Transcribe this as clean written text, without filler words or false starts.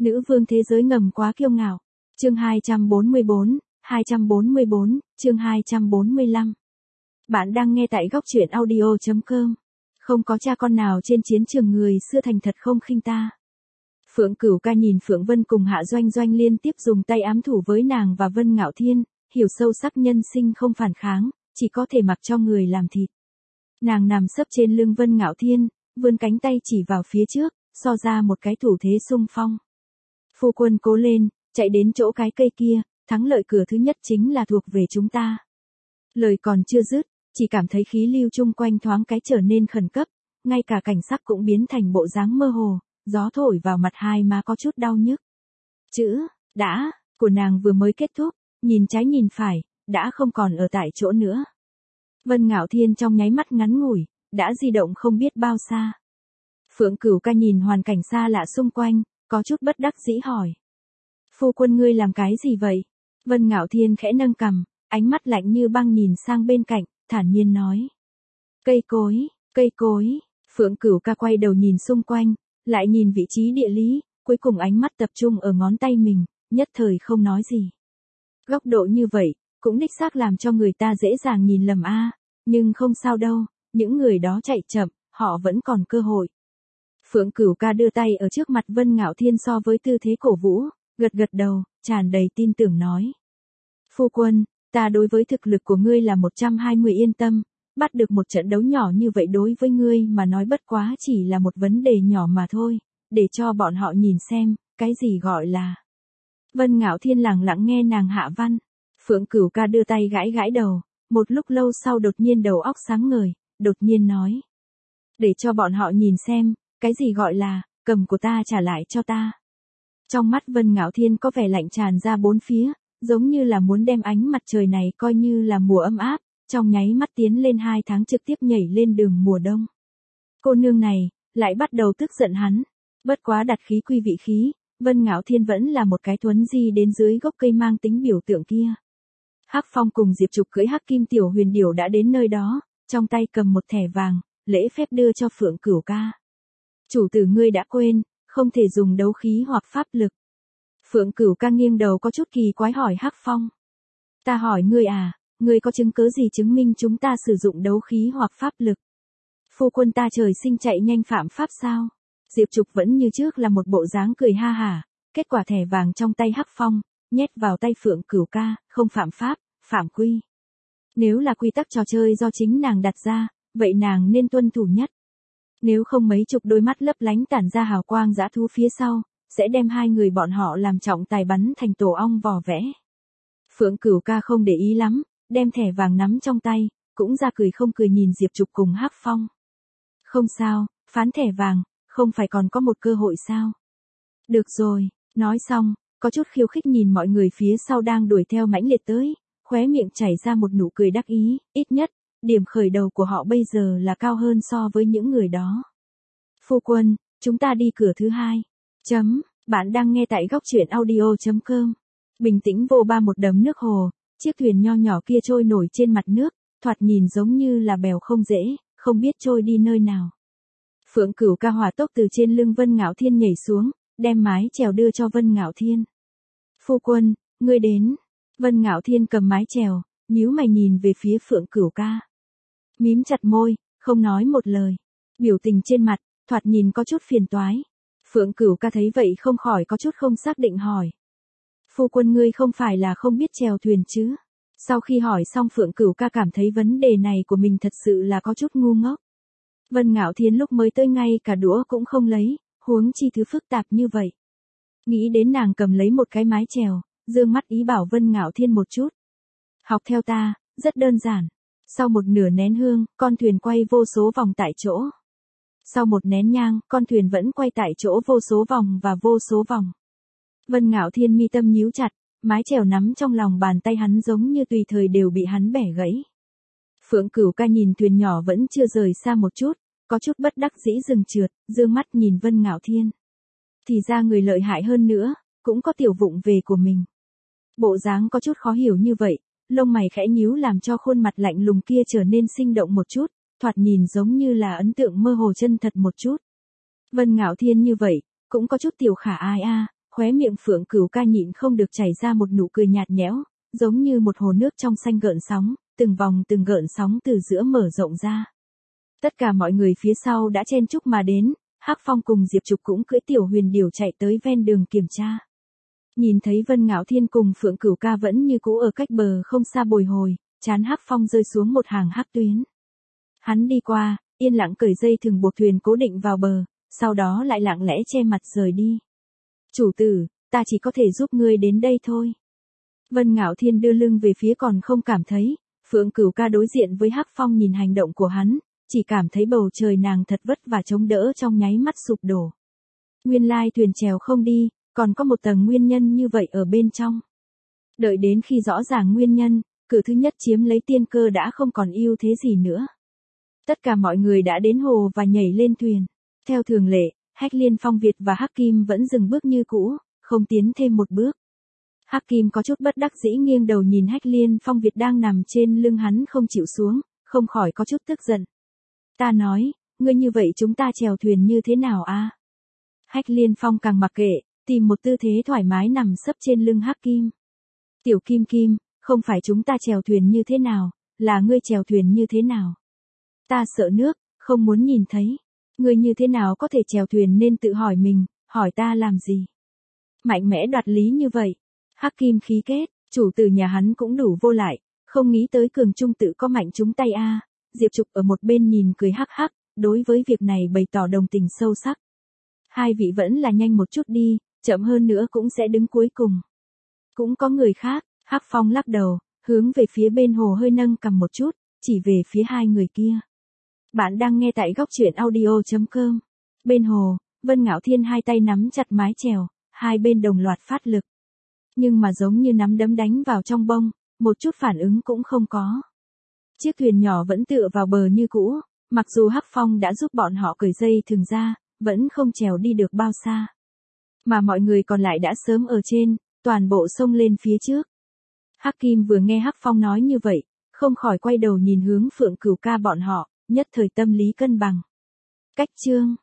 Nữ vương thế giới ngầm quá kiêu ngạo. Chương 244, chương 245. Bạn đang nghe tại góc truyện audio.com. Không có cha con nào trên chiến trường người xưa thành thật không khinh ta. Phượng Cửu Ca nhìn Phượng Vân cùng Hạ Doanh Doanh liên tiếp dùng tay ám thủ với nàng và Vân Ngạo Thiên, hiểu sâu sắc nhân sinh không phản kháng, chỉ có thể mặc cho người làm thịt. Nàng nằm sấp trên lưng Vân Ngạo Thiên, vươn cánh tay chỉ vào phía trước, so ra một cái thủ thế xung phong. Phu quân cố lên, chạy đến chỗ cái cây kia, thắng lợi cửa thứ nhất chính là thuộc về chúng ta. Lời còn chưa dứt, chỉ cảm thấy khí lưu chung quanh thoáng cái trở nên khẩn cấp, ngay cả cảnh sắc cũng biến thành bộ dáng mơ hồ, gió thổi vào mặt hai má có chút đau nhức. Chữ, đã, của nàng vừa mới kết thúc, nhìn trái nhìn phải, đã không còn ở tại chỗ nữa. Vân Ngạo Thiên trong nháy mắt ngắn ngủi, đã di động không biết bao xa. Phượng Cửu Ca nhìn hoàn cảnh xa lạ xung quanh, có chút bất đắc dĩ hỏi. Phu quân ngươi làm cái gì vậy? Vân Ngạo Thiên khẽ nâng cằm, ánh mắt lạnh như băng nhìn sang bên cạnh, thản nhiên nói. Cây cối. Phượng Cửu Ca quay đầu nhìn xung quanh, lại nhìn vị trí địa lý, cuối cùng ánh mắt tập trung ở ngón tay mình, nhất thời không nói gì. Góc độ như vậy, cũng đích xác làm cho người ta dễ dàng nhìn lầm a, nhưng không sao đâu, những người đó chạy chậm, họ vẫn còn cơ hội. Phượng Cửu Ca đưa tay ở trước mặt Vân Ngạo Thiên so với tư thế cổ vũ, gật gật đầu, tràn đầy tin tưởng nói. Phu quân, ta đối với thực lực của ngươi là 120 yên tâm, bắt được một trận đấu nhỏ như vậy đối với ngươi mà nói bất quá chỉ là một vấn đề nhỏ mà thôi, để cho bọn họ nhìn xem, cái gì gọi là. Vân Ngạo Thiên lặng lặng nghe nàng hạ văn. Phượng Cửu Ca đưa tay gãi gãi đầu, một lúc lâu sau đột nhiên đầu óc sáng ngời, đột nhiên nói. Để cho bọn họ nhìn xem, cái gì gọi là, cầm của ta trả lại cho ta. Trong mắt Vân Ngạo Thiên có vẻ lạnh tràn ra bốn phía, giống như là muốn đem ánh mặt trời này coi như là mùa ấm áp, trong nháy mắt tiến lên 2 tháng trực tiếp nhảy lên đường mùa đông. Cô nương này, lại bắt đầu tức giận hắn, bất quá đặt khí quy vị khí, Vân Ngạo Thiên vẫn là một cái thuấn di đến dưới gốc cây mang tính biểu tượng kia. Hắc Phong cùng Diệp Trục cưỡi Hắc Kim Tiểu Huyền Điểu đã đến nơi đó, trong tay cầm một thẻ vàng, lễ phép đưa cho Phượng Cửu Ca. Chủ tử ngươi đã quên, không thể dùng đấu khí hoặc pháp lực. Phượng Cửu Ca nghiêng đầu có chút kỳ quái hỏi Hắc Phong. Ta hỏi ngươi à, ngươi có chứng cứ gì chứng minh chúng ta sử dụng đấu khí hoặc pháp lực? Phu quân ta trời sinh chạy nhanh phạm pháp sao? Diệp Trục vẫn như trước là một bộ dáng cười ha hả, kết quả thẻ vàng trong tay Hắc Phong, nhét vào tay Phượng Cửu Ca, không phạm pháp, phạm quy. Nếu là quy tắc trò chơi do chính nàng đặt ra, vậy nàng nên tuân thủ nhất. Nếu không mấy chục đôi mắt lấp lánh tản ra hào quang dã thú phía sau, sẽ đem hai người bọn họ làm trọng tài bắn thành tổ ong vò vẽ. Phượng Cửu Ca không để ý lắm, đem thẻ vàng nắm trong tay, cũng ra cười không cười nhìn Diệp Trục cùng Hắc Phong. Không sao, phán thẻ vàng, không phải còn có một cơ hội sao? Được rồi, nói xong, có chút khiêu khích nhìn mọi người phía sau đang đuổi theo mãnh liệt tới, khóe miệng chảy ra một nụ cười đắc ý, ít nhất, điểm khởi đầu của họ bây giờ là cao hơn so với những người đó. Phu quân, chúng ta đi cửa thứ 2. Bạn đang nghe tại góc truyện audio.com. Bình tĩnh vô ba một đầm nước hồ, chiếc thuyền nho nhỏ kia trôi nổi trên mặt nước, thoạt nhìn giống như là bèo không dễ, không biết trôi đi nơi nào. Phượng Cửu Ca hỏa tốc từ trên lưng Vân Ngạo Thiên nhảy xuống, đem mái chèo đưa cho Vân Ngạo Thiên. Phu quân, ngươi đến. Vân Ngạo Thiên cầm mái chèo, nhíu mày nhìn về phía Phượng Cửu Ca. Mím chặt môi, không nói một lời. Biểu tình trên mặt, thoạt nhìn có chút phiền toái. Phượng Cửu Ca thấy vậy không khỏi có chút không xác định hỏi. Phu quân ngươi không phải là không biết chèo thuyền chứ? Sau khi hỏi xong Phượng Cửu Ca cảm thấy vấn đề này của mình thật sự là có chút ngu ngốc. Vân Ngạo Thiên lúc mới tới ngay cả đũa cũng không lấy, huống chi thứ phức tạp như vậy. Nghĩ đến nàng cầm lấy một cái mái chèo, dương mắt ý bảo Vân Ngạo Thiên một chút. Học theo ta, rất đơn giản. Sau một nửa nén hương, con thuyền quay vô số vòng tại chỗ. Sau một nén nhang, con thuyền vẫn quay tại chỗ vô số vòng và vô số vòng. Vân Ngạo Thiên mi tâm nhíu chặt, mái chèo nắm trong lòng bàn tay hắn giống như tùy thời đều bị hắn bẻ gãy. Phượng Cửu Ca nhìn thuyền nhỏ vẫn chưa rời xa một chút, có chút bất đắc dĩ dừng trượt, dương mắt nhìn Vân Ngạo Thiên. Thì ra người lợi hại hơn nữa, cũng có tiểu vụng về của mình. Bộ dáng có chút khó hiểu như vậy, lông mày khẽ nhíu làm cho khuôn mặt lạnh lùng kia trở nên sinh động một chút, thoạt nhìn giống như là ấn tượng mơ hồ chân thật một chút. Vân Ngạo Thiên như vậy, cũng có chút tiểu khả ai a, Khóe miệng Phượng Cửu Ca nhịn không được chảy ra một nụ cười nhạt nhẽo, giống như một hồ nước trong xanh gợn sóng, từng vòng từng gợn sóng từ giữa mở rộng ra. Tất cả mọi người phía sau đã chen chúc mà đến, Hắc Phong cùng Diệp Trục cũng cưỡi tiểu huyền điểu chạy tới ven đường kiểm tra. Nhìn thấy Vân Ngạo Thiên cùng Phượng Cửu Ca vẫn như cũ ở cách bờ không xa bồi hồi, trán Hắc Phong rơi xuống một hàng hắc tuyến. Hắn đi qua, yên lặng cởi dây thừng buộc thuyền cố định vào bờ, sau đó lại lặng lẽ che mặt rời đi. Chủ tử, ta chỉ có thể giúp ngươi đến đây thôi. Vân Ngạo Thiên đưa lưng về phía còn không cảm thấy, Phượng Cửu Ca đối diện với Hắc Phong nhìn hành động của hắn, chỉ cảm thấy bầu trời nàng thật vất vả chống đỡ trong nháy mắt sụp đổ. Nguyên lai thuyền chèo không đi, còn có một tầng nguyên nhân như vậy ở bên trong. Đợi đến khi rõ ràng nguyên nhân, cửa thứ nhất chiếm lấy tiên cơ đã không còn ưu thế gì nữa. Tất cả mọi người đã đến hồ và nhảy lên thuyền. Theo thường lệ, Hách Liên, Phong Việt và Hắc Kim vẫn dừng bước như cũ, không tiến thêm một bước. Hắc Kim có chút bất đắc dĩ nghiêng đầu nhìn Hách Liên, Phong Việt đang nằm trên lưng hắn không chịu xuống, không khỏi có chút tức giận. Ta nói, ngươi như vậy chúng ta chèo thuyền như thế nào a? Hách Liên Phong càng mặc kệ, tìm một tư thế thoải mái nằm sấp trên lưng Hắc Kim. Tiểu Kim Kim, không phải chúng ta chèo thuyền như thế nào, là ngươi chèo thuyền như thế nào. Ta sợ nước, không muốn nhìn thấy. Ngươi như thế nào có thể chèo thuyền nên tự hỏi mình, hỏi ta làm gì. Mạnh mẽ đoạt lý như vậy. Hắc Kim khí kết, chủ tử nhà hắn cũng đủ vô lại, không nghĩ tới cường trung tự có mạnh chúng tay a. Diệp Trục ở một bên nhìn cười hắc hắc, đối với việc này bày tỏ đồng tình sâu sắc. Hai vị vẫn là nhanh một chút đi, chậm hơn nữa cũng sẽ đứng cuối cùng. Cũng có người khác, Hắc Phong lắc đầu, hướng về phía bên hồ hơi nâng cầm một chút, chỉ về phía hai người kia. Bạn đang nghe tại góc truyện audio.com. Bên hồ, Vân Ngạo Thiên hai tay nắm chặt mái chèo, hai bên đồng loạt phát lực. Nhưng mà giống như nắm đấm đánh vào trong bông, một chút phản ứng cũng không có. Chiếc thuyền nhỏ vẫn tựa vào bờ như cũ, mặc dù Hắc Phong đã giúp bọn họ cởi dây thừng ra, vẫn không chèo đi được bao xa. Mà mọi người còn lại đã sớm ở trên, toàn bộ xông lên phía trước. Hắc Kim vừa nghe Hắc Phong nói như vậy, không khỏi quay đầu nhìn hướng Phượng Cửu Ca bọn họ, nhất thời tâm lý cân bằng. Cách chương